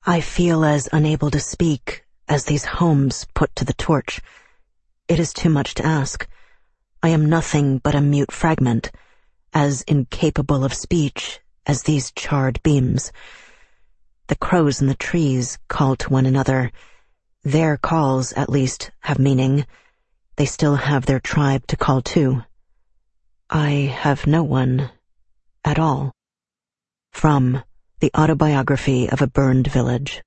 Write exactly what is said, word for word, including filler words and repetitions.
I feel as unable to speak as these homes put to the torch. It is too much to ask. I am nothing but a mute fragment, as incapable of speech as these charred beams. The crows in the trees call to one another. Their calls, at least, have meaning. They still have their tribe to call to. I have no one at all. From The Autobiography of a Burned Village.